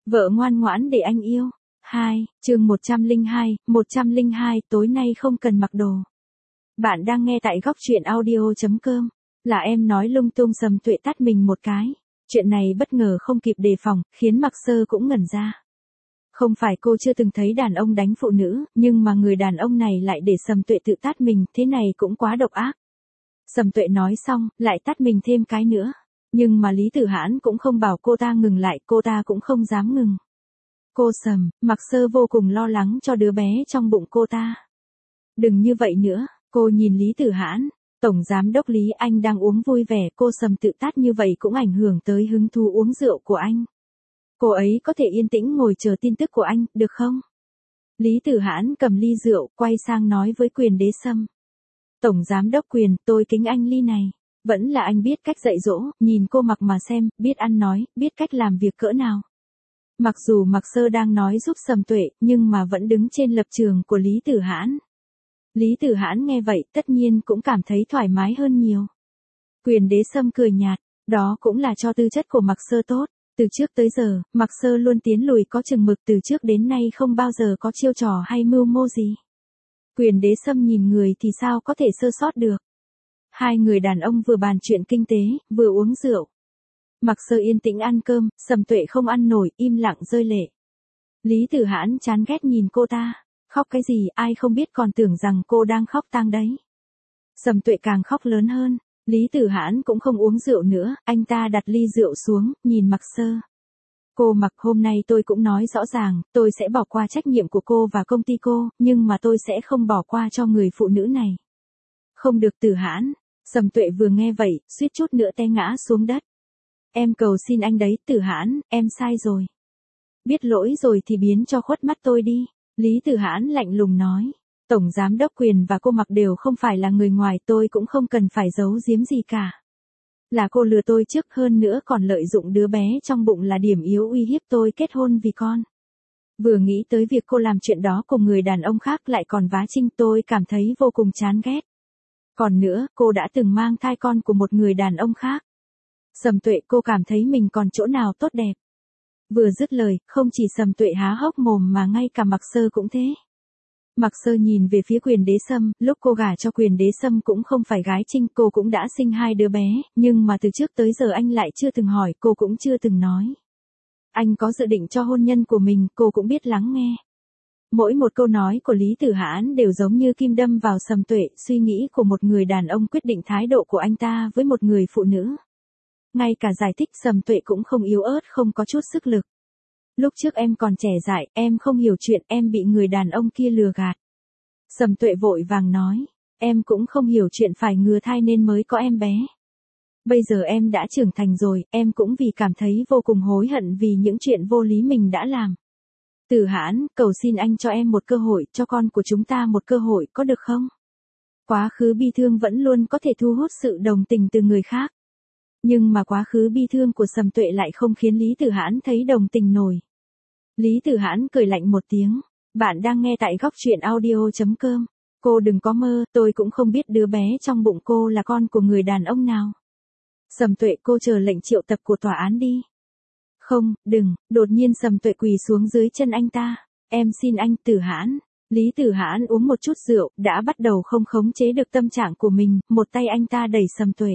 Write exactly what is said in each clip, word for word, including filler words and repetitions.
Vợ ngoan ngoãn để anh yêu. hai, chương một trăm lẻ hai, một trăm lẻ hai tối nay không cần mặc đồ. Bạn đang nghe tại góc truyện audio chấm com. Là em nói lung tung. Sầm Tuệ tát mình một cái. Chuyện này bất ngờ không kịp đề phòng, khiến Mạc Sơ cũng ngẩn ra. Không phải cô chưa từng thấy đàn ông đánh phụ nữ, nhưng mà người đàn ông này lại để Sầm Tuệ tự tát mình, thế này cũng quá độc ác. Sầm Tuệ nói xong, lại tát mình thêm cái nữa. Nhưng mà Lý Tử Hãn cũng không bảo cô ta ngừng lại, cô ta cũng không dám ngừng. Cô Sầm, Mạc Sơ vô cùng lo lắng cho đứa bé trong bụng cô ta. Đừng như vậy nữa, cô nhìn Lý Tử Hãn. Tổng giám đốc Lý, anh đang uống vui vẻ, cô Sầm tự tát như vậy cũng ảnh hưởng tới hứng thú uống rượu của anh. Cô ấy có thể yên tĩnh ngồi chờ tin tức của anh, được không? Lý Tử Hãn cầm ly rượu, quay sang nói với Quyền Đế Sâm. Tổng giám đốc Quyền, tôi kính anh ly này. Vẫn là anh biết cách dạy dỗ, nhìn cô Mặc mà xem, biết ăn nói, biết cách làm việc cỡ nào. Mặc dù Mạc Sơ đang nói giúp Sầm Tuệ, nhưng mà vẫn đứng trên lập trường của Lý Tử Hãn. Lý Tử Hãn nghe vậy, tất nhiên cũng cảm thấy thoải mái hơn nhiều. Quyền Đế Sâm cười nhạt, đó cũng là cho tư chất của Mạc Sơ tốt. Từ trước tới giờ, Mạc Sơ luôn tiến lùi có chừng mực, từ trước đến nay không bao giờ có chiêu trò hay mưu mô gì. Quyền Đế Sâm nhìn người thì sao có thể sơ sót được. Hai người đàn ông vừa bàn chuyện kinh tế, vừa uống rượu. Mạc Sơ yên tĩnh ăn cơm, Sầm Tuệ không ăn nổi, im lặng rơi lệ. Lý Tử Hãn chán ghét nhìn cô ta. Khóc cái gì, ai không biết, còn tưởng rằng cô đang khóc tang đấy. Sầm Tuệ càng khóc lớn hơn. Lý Tử Hãn cũng không uống rượu nữa, anh ta đặt ly rượu xuống, nhìn Mạc Sơ. Cô Mặc, hôm nay tôi cũng nói rõ ràng, tôi sẽ bỏ qua trách nhiệm của cô và công ty cô, nhưng mà tôi sẽ không bỏ qua cho người phụ nữ này. Không được Tử Hãn. Sầm Tuệ vừa nghe vậy, suýt chút nữa té ngã xuống đất. Em cầu xin anh đấy, Tử Hãn, em sai rồi. Biết lỗi rồi thì biến cho khuất mắt tôi đi. Lý Tử Hãn lạnh lùng nói. Tổng giám đốc Quyền và cô Mặc đều không phải là người ngoài, tôi cũng không cần phải giấu giếm gì cả. Là cô lừa tôi trước, hơn nữa còn lợi dụng đứa bé trong bụng là điểm yếu uy hiếp tôi kết hôn vì con. Vừa nghĩ tới việc cô làm chuyện đó cùng người đàn ông khác lại còn vá trinh, tôi cảm thấy vô cùng chán ghét. Còn nữa, cô đã từng mang thai con của một người đàn ông khác. Sầm Tuệ, cô cảm thấy mình còn chỗ nào tốt đẹp. Vừa dứt lời, không chỉ Sầm Tuệ há hốc mồm mà ngay cả Mạc Sơ cũng thế. Mạc Sơ nhìn về phía Quyền Đế Sâm, lúc cô gả cho Quyền Đế Sâm cũng không phải gái trinh, cô cũng đã sinh hai đứa bé, nhưng mà từ trước tới giờ anh lại chưa từng hỏi, cô cũng chưa từng nói. Anh có dự định cho hôn nhân của mình, cô cũng biết lắng nghe. Mỗi một câu nói của Lý Tử Hãn đều giống như kim đâm vào Sầm Tuệ, suy nghĩ của một người đàn ông quyết định thái độ của anh ta với một người phụ nữ. Ngay cả giải thích Sầm Tuệ cũng không yếu ớt, không có chút sức lực. Lúc trước em còn trẻ dại, em không hiểu chuyện, em bị người đàn ông kia lừa gạt. Sầm Tuệ vội vàng nói, em cũng không hiểu chuyện phải ngừa thai nên mới có em bé. Bây giờ em đã trưởng thành rồi, em cũng vì cảm thấy vô cùng hối hận vì những chuyện vô lý mình đã làm. Tử Hãn, cầu xin anh cho em một cơ hội, cho con của chúng ta một cơ hội, có được không? Quá khứ bi thương vẫn luôn có thể thu hút sự đồng tình từ người khác. Nhưng mà quá khứ bi thương của Sầm Tuệ lại không khiến Lý Tử Hãn thấy đồng tình nổi. Lý Tử Hãn cười lạnh một tiếng. Bạn đang nghe tại góc truyện audio chấm com. Cô đừng có mơ, tôi cũng không biết đứa bé trong bụng cô là con của người đàn ông nào. Sầm Tuệ, cô chờ lệnh triệu tập của tòa án đi. Không, đừng, đột nhiên Sầm Tuệ quỳ xuống dưới chân anh ta. Em xin anh, Tử Hãn. Lý Tử Hãn uống một chút rượu, đã bắt đầu không khống chế được tâm trạng của mình, một tay anh ta đẩy Sầm Tuệ.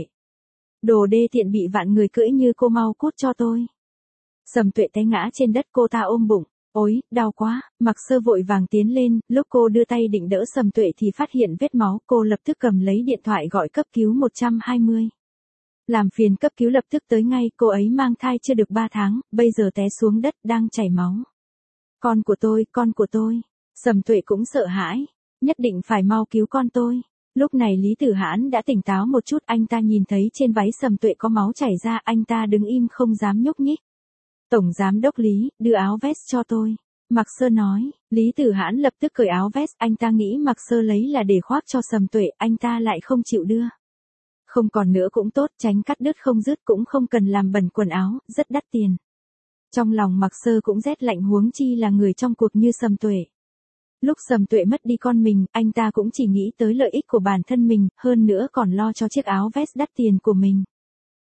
Đồ đê tiện bị vạn người cưỡi như cô, mau cút cho tôi. Sầm Tuệ té ngã trên đất, cô ta ôm bụng. Ôi, đau quá. Mạc Sơ vội vàng tiến lên, lúc cô đưa tay định đỡ Sầm Tuệ thì phát hiện vết máu, cô lập tức cầm lấy điện thoại gọi cấp cứu một trăm hai mươi. Làm phiền cấp cứu lập tức tới ngay, cô ấy mang thai chưa được ba tháng, bây giờ té xuống đất, đang chảy máu. Con của tôi, con của tôi. Sầm Tuệ cũng sợ hãi. Nhất định phải mau cứu con tôi. Lúc này Lý Tử Hãn đã tỉnh táo một chút, anh ta nhìn thấy trên váy Sầm Tuệ có máu chảy ra, anh ta đứng im không dám nhúc nhích. Tổng giám đốc Lý, đưa áo vest cho tôi. Mạc Sơ nói. Lý Tử Hãn lập tức cởi áo vest, anh ta nghĩ Mạc Sơ lấy là để khoác cho Sầm Tuệ, anh ta lại không chịu đưa. Không còn nữa cũng tốt, tránh cắt đứt không dứt, cũng không cần làm bẩn quần áo, rất đắt tiền. Trong lòng Mạc Sơ cũng rét lạnh, huống chi là người trong cuộc như Sầm Tuệ. Lúc Sầm Tuệ mất đi con mình, anh ta cũng chỉ nghĩ tới lợi ích của bản thân mình, hơn nữa còn lo cho chiếc áo vest đắt tiền của mình.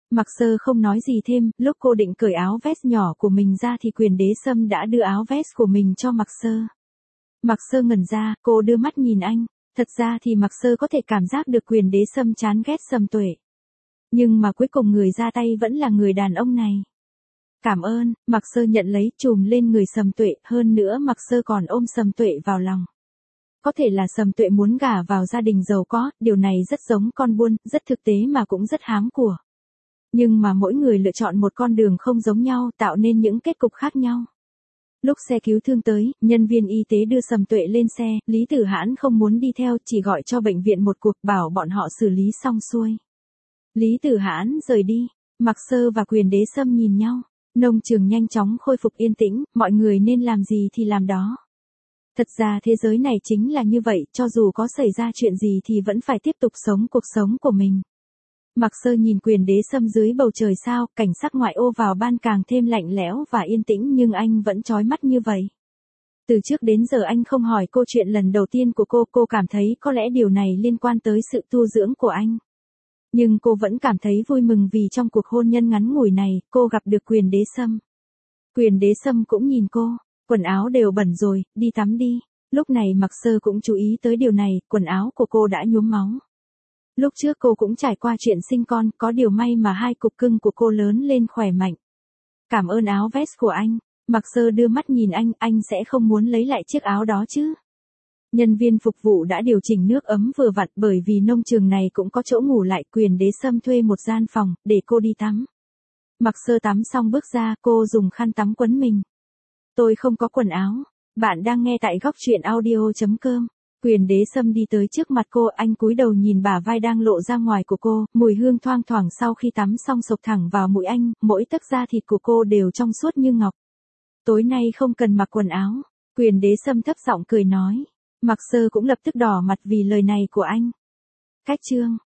Mặc Sơ không nói gì thêm, lúc cô định cởi áo vest nhỏ của mình ra thì Quyền Đế Sâm đã đưa áo vest của mình cho Mặc Sơ. Mặc Sơ ngẩn ra, cô đưa mắt nhìn anh. Thật ra thì Mặc Sơ có thể cảm giác được Quyền Đế Sâm chán ghét Sầm Tuệ. Nhưng mà cuối cùng người ra tay vẫn là người đàn ông này. Cảm ơn, Mặc Sơ nhận lấy chùm lên người Sầm Tuệ, hơn nữa Mặc Sơ còn ôm Sầm Tuệ vào lòng. Có thể là Sầm Tuệ muốn gả vào gia đình giàu có, điều này rất giống con buôn, rất thực tế mà cũng rất hám của. Nhưng mà mỗi người lựa chọn một con đường không giống nhau, tạo nên những kết cục khác nhau. Lúc xe cứu thương tới, nhân viên y tế đưa Sầm Tuệ lên xe, Lý Tử Hãn không muốn đi theo, chỉ gọi cho bệnh viện một cuộc bảo bọn họ xử lý xong xuôi. Lý Tử Hãn rời đi, Mặc Sơ và Quyền Đế Sâm nhìn nhau, nông trường nhanh chóng khôi phục yên tĩnh, mọi người nên làm gì thì làm đó. Thật ra thế giới này chính là như vậy, cho dù có xảy ra chuyện gì thì vẫn phải tiếp tục sống cuộc sống của mình. Mặc Sơ nhìn Quyền Đế Sâm dưới bầu trời sao, cảnh sắc ngoại ô vào ban càng thêm lạnh lẽo và yên tĩnh nhưng anh vẫn chói mắt như vậy. Từ trước đến giờ anh không hỏi cô chuyện lần đầu tiên của cô, cô cảm thấy có lẽ điều này liên quan tới sự tu dưỡng của anh. Nhưng cô vẫn cảm thấy vui mừng vì trong cuộc hôn nhân ngắn ngủi này, cô gặp được Quyền Đế Sâm. Quyền Đế Sâm cũng nhìn cô, quần áo đều bẩn rồi, đi tắm đi. Lúc này Mặc Sơ cũng chú ý tới điều này, quần áo của cô đã nhuốm máu. Lúc trước cô cũng trải qua chuyện sinh con, có điều may mà hai cục cưng của cô lớn lên khỏe mạnh. Cảm ơn áo vest của anh. Mặc Sơ đưa mắt nhìn anh, anh sẽ không muốn lấy lại chiếc áo đó chứ. Nhân viên phục vụ đã điều chỉnh nước ấm vừa vặn, bởi vì nông trường này cũng có chỗ ngủ lại. Quyền Đế Sâm thuê một gian phòng, để cô đi tắm. Mặc Sơ tắm xong bước ra, cô dùng khăn tắm quấn mình. Tôi không có quần áo. Bạn đang nghe tại góc truyện audio chấm com. Quyền Đế Sâm đi tới trước mặt cô, anh cúi đầu nhìn bả vai đang lộ ra ngoài của cô, mùi hương thoang thoảng sau khi tắm xong sộc thẳng vào mũi anh, mỗi tấc da thịt của cô đều trong suốt như ngọc. Tối nay không cần mặc quần áo. Quyền Đế Sâm thấp giọng cười nói. Mặc Sơ cũng lập tức đỏ mặt vì lời này của anh. Cách chương